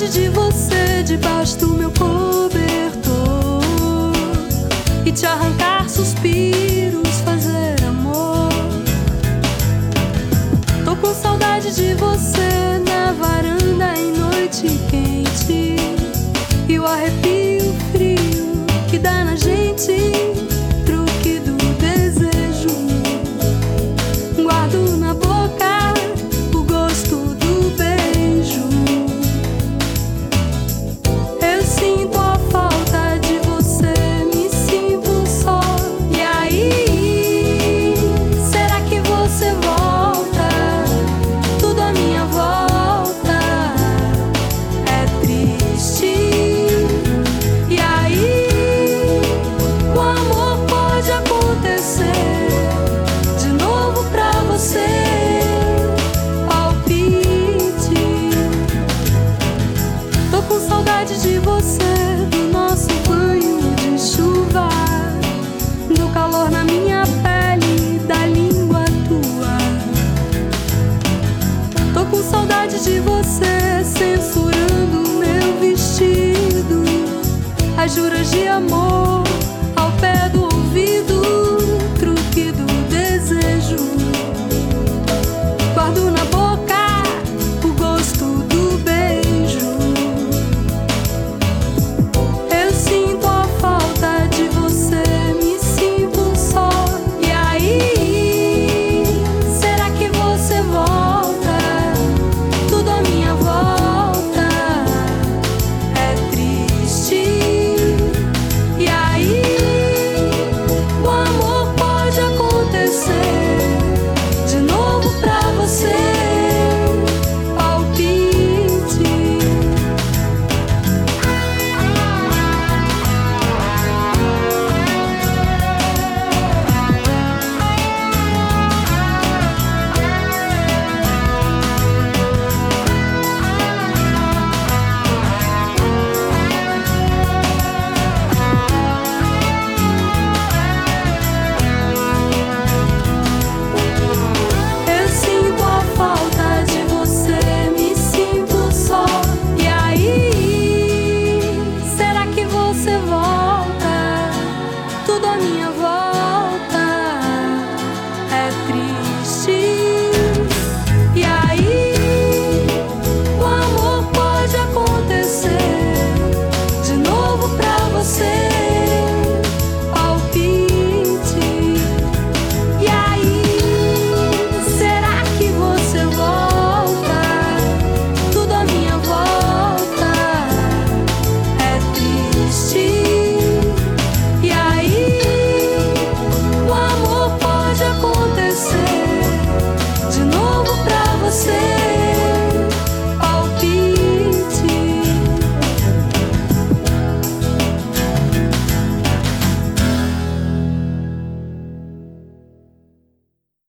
saudade de você debaixo do meu cobertor e te arrancar suspiros, fazer amor. Tô com saudade de você na varanda em noite quente e o arrepio frio que dá na gente, truque do desejo. Guardo na boca o gosto do beijo. Eu sinto a falta de você, me sinto só. E aí, será que você volta? Tudo à minha volta é triste. E aí, o amor pode acontecer de novo pra você. Palpite. Tô com saudade de você, do nosso banho de chuva, do calor na minha pele, da língua tua. Tô com saudade de você, censurando meu vestido, as juras de amor ao pé do ouvido, truque do desejo.